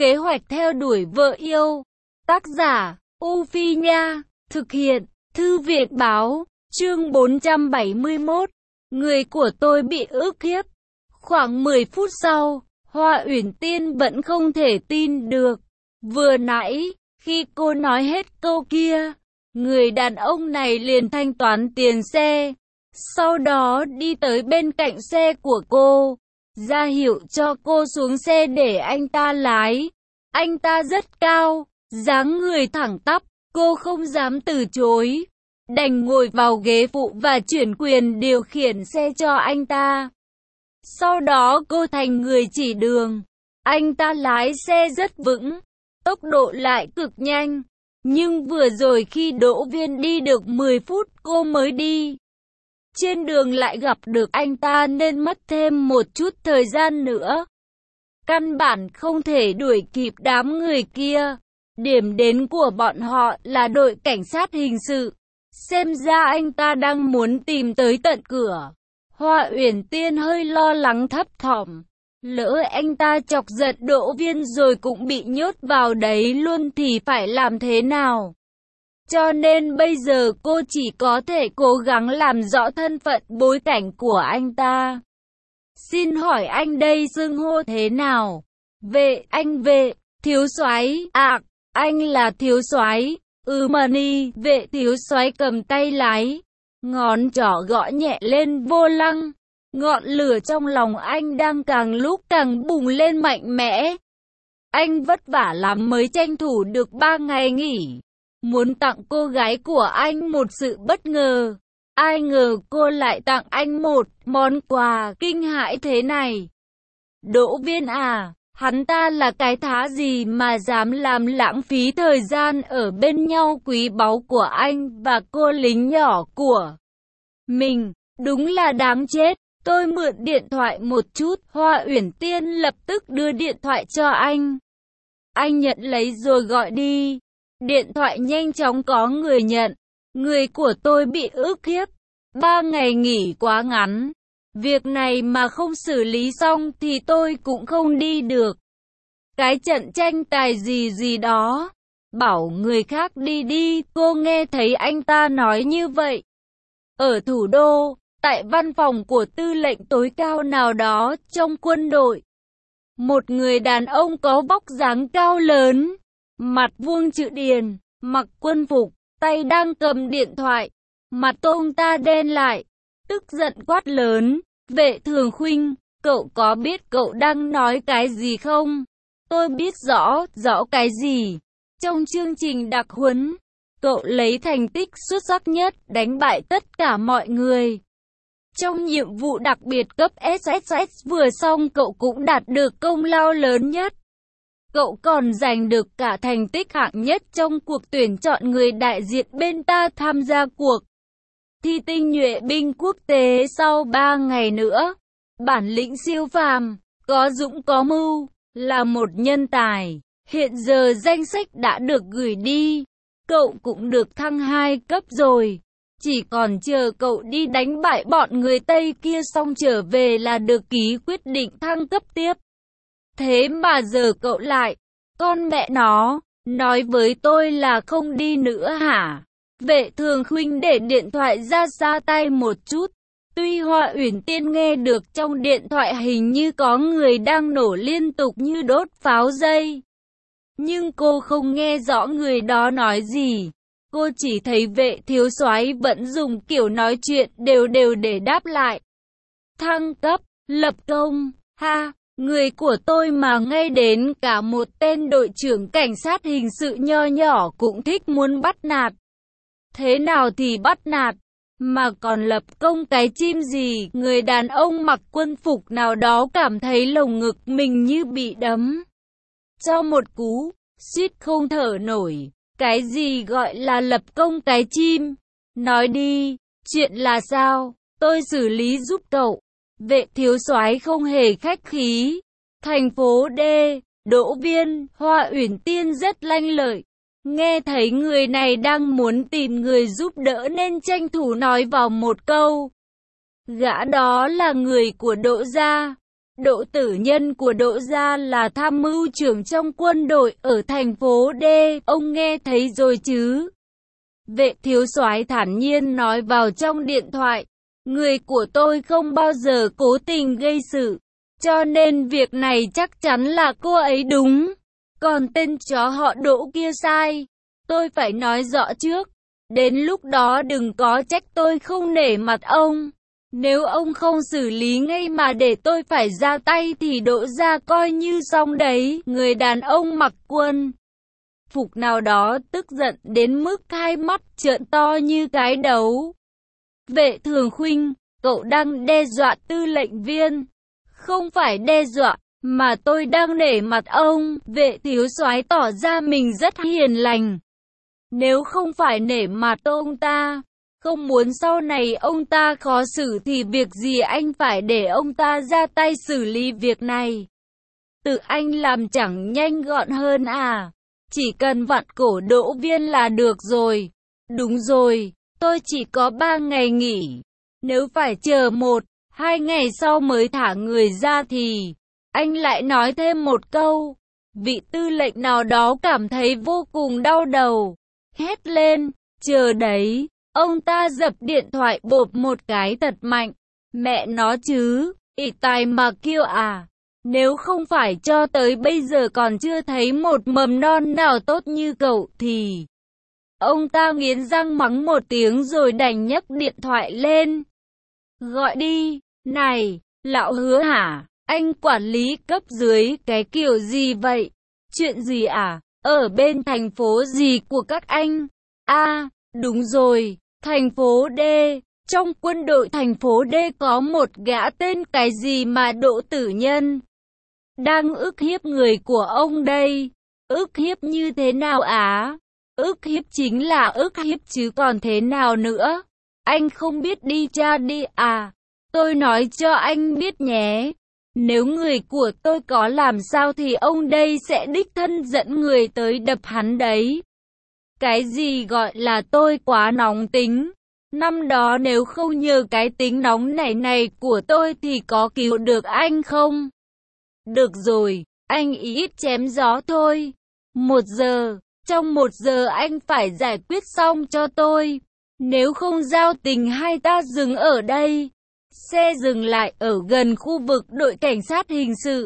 Kế hoạch theo đuổi vợ yêu. Tác giả, U Phi Nha. Thực hiện, Thư viện Báo. Chương 471. Người của tôi bị ức hiếp. Khoảng 10 phút sau, Hoa Uyển Tiên vẫn không thể tin được. Vừa nãy, khi cô nói hết câu kia, người đàn ông này liền thanh toán tiền xe. Sau đó đi tới bên cạnh xe của cô, ra hiệu cho cô xuống xe để anh ta lái. Anh ta rất cao, dáng người thẳng tắp, cô không dám từ chối. Đành ngồi vào ghế phụ và chuyển quyền điều khiển xe cho anh ta. Sau đó cô thành người chỉ đường. Anh ta lái xe rất vững, tốc độ lại cực nhanh. Nhưng vừa rồi khi Đỗ Viên đi được 10 phút cô mới đi. Trên đường lại gặp được anh ta nên mất thêm một chút thời gian nữa. Căn bản không thể đuổi kịp đám người kia. Điểm đến của bọn họ là đội cảnh sát hình sự. Xem ra anh ta đang muốn tìm tới tận cửa. Hoa Uyển Tiên hơi lo lắng thấp thỏm. Lỡ anh ta chọc giận Đỗ Viên rồi cũng bị nhốt vào đấy luôn thì phải làm thế nào? Cho nên bây giờ cô chỉ có thể cố gắng làm rõ thân phận bối cảnh của anh ta. Xin hỏi anh đây xưng hô thế nào? Vệ, anh vệ, thiếu soái. À, anh là thiếu soái. Mani, vệ thiếu soái cầm tay lái. Ngón trỏ gõ nhẹ lên vô lăng. Ngọn lửa trong lòng anh đang càng lúc càng bùng lên mạnh mẽ. Anh vất vả lắm mới tranh thủ được 3 ngày nghỉ. Muốn tặng cô gái của anh một sự bất ngờ. Ai ngờ cô lại tặng anh một món quà kinh hãi thế này. Đỗ Viên à, hắn ta là cái thá gì mà dám làm lãng phí thời gian ở bên nhau quý báu của anh và cô lính nhỏ của mình. Đúng là đáng chết. Tôi mượn điện thoại một chút. Hoa Uyển Tiên lập tức đưa điện thoại cho anh. Anh nhận lấy rồi gọi đi. Điện thoại nhanh chóng có người nhận. Người của tôi bị ức hiếp. 3 ngày nghỉ quá ngắn. Việc này mà không xử lý xong thì tôi cũng không đi được. Cái trận tranh tài gì đó. Bảo người khác đi đi. Cô nghe thấy anh ta nói như vậy. Ở thủ đô, tại văn phòng của tư lệnh tối cao nào đó trong quân đội. Một người đàn ông có vóc dáng cao lớn, mặt vuông chữ điền, mặc quân phục, tay đang cầm điện thoại. Mặt ông ta đen lại, tức giận quát lớn. Vệ Thường Khuynh, cậu có biết cậu đang nói cái gì không? Tôi biết rõ cái gì. Trong chương trình đặc huấn, cậu lấy thành tích xuất sắc nhất, đánh bại tất cả mọi người. Trong nhiệm vụ đặc biệt cấp SSS vừa xong cậu cũng đạt được công lao lớn nhất. Cậu còn giành được cả thành tích hạng nhất trong cuộc tuyển chọn người đại diện bên ta tham gia cuộc thi tinh nhuệ binh quốc tế sau 3 ngày nữa. Bản lĩnh siêu phàm, có dũng có mưu, là một nhân tài. Hiện giờ danh sách đã được gửi đi. Cậu cũng được thăng 2 cấp rồi. Chỉ còn chờ cậu đi đánh bại bọn người Tây kia xong trở về là được ký quyết định thăng cấp tiếp. Thế mà giờ cậu lại, con mẹ nó, nói với tôi là không đi nữa hả? Vệ Thường Khuynh để điện thoại ra xa tay một chút. Tuy Hoa Uyển Tiên nghe được trong điện thoại hình như có người đang nổ liên tục như đốt pháo dây. Nhưng cô không nghe rõ người đó nói gì. Cô chỉ thấy vệ thiếu soái vẫn dùng kiểu nói chuyện đều để đáp lại. Thăng cấp, lập công, ha, người của tôi mà ngay đến cả một tên đội trưởng cảnh sát hình sự nho nhỏ cũng thích muốn bắt nạt. Thế nào thì bắt nạt, mà còn lập công cái chim gì? Người đàn ông mặc quân phục nào đó cảm thấy lồng ngực mình như bị đấm cho một cú, suýt không thở nổi. Cái gì gọi là lập công cái chim? Nói đi, chuyện là sao? Tôi xử lý giúp cậu. Vệ thiếu soái không hề khách khí. Thành phố D, Đỗ Viên, Hoa Uyển Tiên rất lanh lợi. Nghe thấy người này đang muốn tìm người giúp đỡ nên tranh thủ nói vào một câu. Gã đó là người của Đỗ gia. Đỗ Tử Nhân của Đỗ gia là tham mưu trưởng trong quân đội ở thành phố D, ông nghe thấy rồi chứ? Vệ thiếu soái thản nhiên nói vào trong điện thoại. Người của tôi không bao giờ cố tình gây sự, cho nên việc này chắc chắn là cô ấy đúng. Còn tên chó họ Đỗ kia sai. Tôi phải nói rõ trước. Đến lúc đó đừng có trách tôi không nể mặt ông. Nếu ông không xử lý ngay mà để tôi phải ra tay thì Đỗ gia coi như xong đấy. Người đàn ông mặc quân phục nào đó tức giận đến mức hai mắt trợn to như cái đấu. Vệ Thường Khuynh, cậu đang đe dọa tư lệnh viên. Không phải đe dọa, mà tôi đang nể mặt ông. Vệ thiếu soái tỏ ra mình rất hiền lành. Nếu không phải nể mặt ông ta, không muốn sau này ông ta khó xử thì việc gì anh phải để ông ta ra tay xử lý việc này. Tự anh làm chẳng nhanh gọn hơn à? Chỉ cần vặn cổ Đỗ Viên là được rồi. Đúng rồi, tôi chỉ có 3 ngày nghỉ. Nếu phải chờ 1-2 ngày sau mới thả người ra thì... Anh lại nói thêm một câu. Vị tư lệnh nào đó cảm thấy vô cùng đau đầu. Hét lên, chờ đấy. Ông ta dập điện thoại bộp một cái thật mạnh. Mẹ nó chứ, ỷ tài mà kêu à. Nếu không phải cho tới bây giờ còn chưa thấy một mầm non nào tốt như cậu thì... Ông ta nghiến răng mắng một tiếng rồi đành nhấc điện thoại lên. Gọi đi, này, lão Hứa hả? Anh quản lý cấp dưới cái kiểu gì vậy? Chuyện gì à? Ở bên thành phố gì của các anh? À, đúng rồi, thành phố D. Trong quân đội thành phố D có một gã tên cái gì mà Đỗ Tử Nhân đang ức hiếp người của ông đây. Ức hiếp như thế nào á? Ức hiếp chính là ức hiếp chứ còn thế nào nữa? Anh không biết đi tra đi à? Tôi nói cho anh biết nhé. Nếu người của tôi có làm sao thì ông đây sẽ đích thân dẫn người tới đập hắn đấy. Cái gì gọi là tôi quá nóng tính? Năm đó nếu không nhờ cái tính nóng này của tôi thì có cứu được anh không? Được rồi, anh ít chém gió thôi. 1 giờ, trong 1 giờ anh phải giải quyết xong cho tôi. Nếu không giao tình hai ta dừng ở đây. Xe dừng lại ở gần khu vực đội cảnh sát hình sự.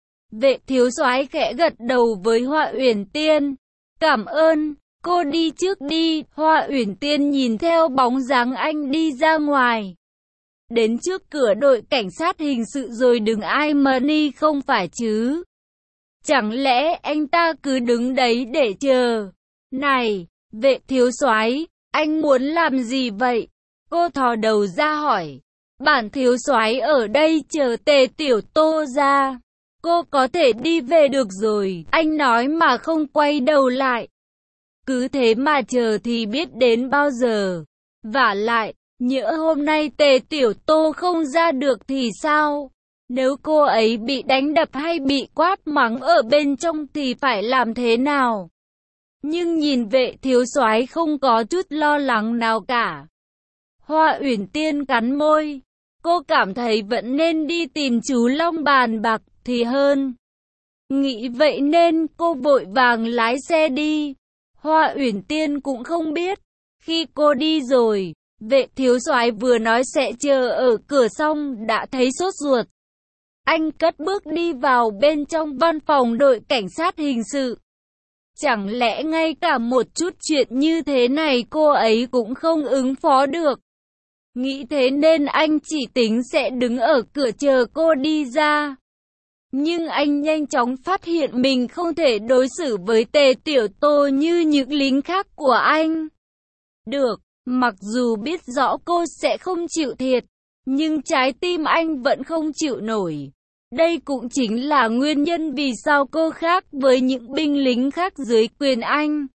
Vệ thiếu soái khẽ gật đầu với Hoa Uyển Tiên. Cảm ơn, cô đi trước đi. Hoa Uyển Tiên nhìn theo bóng dáng anh đi ra ngoài. Đến trước cửa đội cảnh sát hình sự rồi đừng ai mà đi không phải chứ. Chẳng lẽ anh ta cứ đứng đấy để chờ? Này, vệ thiếu soái, anh muốn làm gì vậy? Cô thò đầu ra hỏi. Bản thiếu soái ở đây chờ Tề Tiểu Tô ra. Cô có thể đi về được rồi. Anh nói mà không quay đầu lại. Cứ thế mà chờ thì biết đến bao giờ. Vả lại, nhỡ hôm nay Tề Tiểu Tô không ra được thì sao? Nếu cô ấy bị đánh đập hay bị quát mắng ở bên trong thì phải làm thế nào? Nhưng nhìn vệ thiếu soái không có chút lo lắng nào cả. Hoa Uyển Tiên cắn môi. Cô cảm thấy vẫn nên đi tìm chú Long bàn bạc thì hơn. Nghĩ vậy nên cô vội vàng lái xe đi. Hoa Uyển Tiên cũng không biết. Khi cô đi rồi, vệ thiếu soái vừa nói sẽ chờ ở cửa xong đã thấy sốt ruột. Anh cất bước đi vào bên trong văn phòng đội cảnh sát hình sự. Chẳng lẽ ngay cả một chút chuyện như thế này cô ấy cũng không ứng phó được? Nghĩ thế nên anh chỉ tính sẽ đứng ở cửa chờ cô đi ra. Nhưng anh nhanh chóng phát hiện mình không thể đối xử với Tề Tiểu Tô như những lính khác của anh. Được, mặc dù biết rõ cô sẽ không chịu thiệt, nhưng trái tim anh vẫn không chịu nổi. Đây cũng chính là nguyên nhân vì sao cô khác với những binh lính khác dưới quyền anh.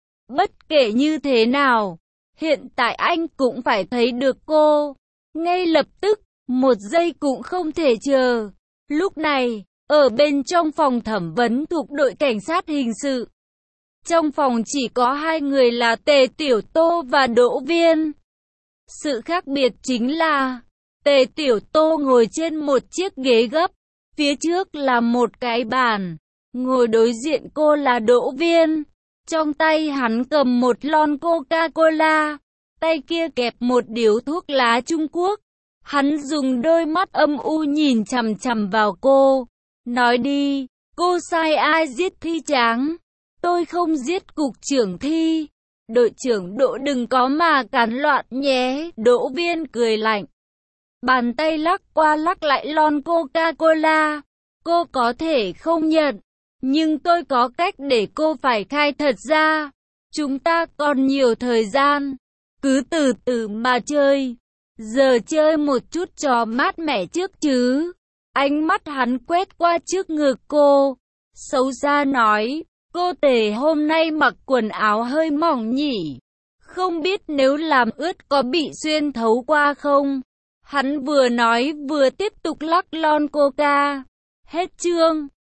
Bất kể như thế nào, hiện tại anh cũng phải thấy được cô. Ngay lập tức, 1 giây cũng không thể chờ. Lúc này, ở bên trong phòng thẩm vấn thuộc đội cảnh sát hình sự. Trong phòng chỉ có 2 người là Tề Tiểu Tô và Đỗ Viên. Sự khác biệt chính là, Tề Tiểu Tô ngồi trên một chiếc ghế gấp, Phía trước là một cái bàn, ngồi đối diện cô là Đỗ Viên. Trong tay hắn cầm một lon Coca-Cola, tay kia kẹp một điếu thuốc lá Trung Quốc. Hắn dùng đôi mắt âm u nhìn chằm chằm vào cô. Nói đi, cô sai ai giết Thi Tráng? Tôi không giết cục trưởng Thi. Đội trưởng Đỗ đừng có mà cản loạn nhé. Đỗ Viên cười lạnh. Bàn tay lắc qua lắc lại lon Coca-Cola. Cô có thể không nhận, nhưng tôi có cách để cô phải khai thật ra. Chúng ta còn nhiều thời gian, cứ từ từ mà chơi. Giờ chơi một chút trò mát mẻ trước chứ. Ánh mắt hắn quét qua trước ngực cô, xấu xa nói, cô tề hôm nay mặc quần áo hơi mỏng nhỉ. Không biết nếu làm ướt có bị xuyên thấu qua không? Hắn vừa nói vừa tiếp tục lắc lon Coca. Hết chương.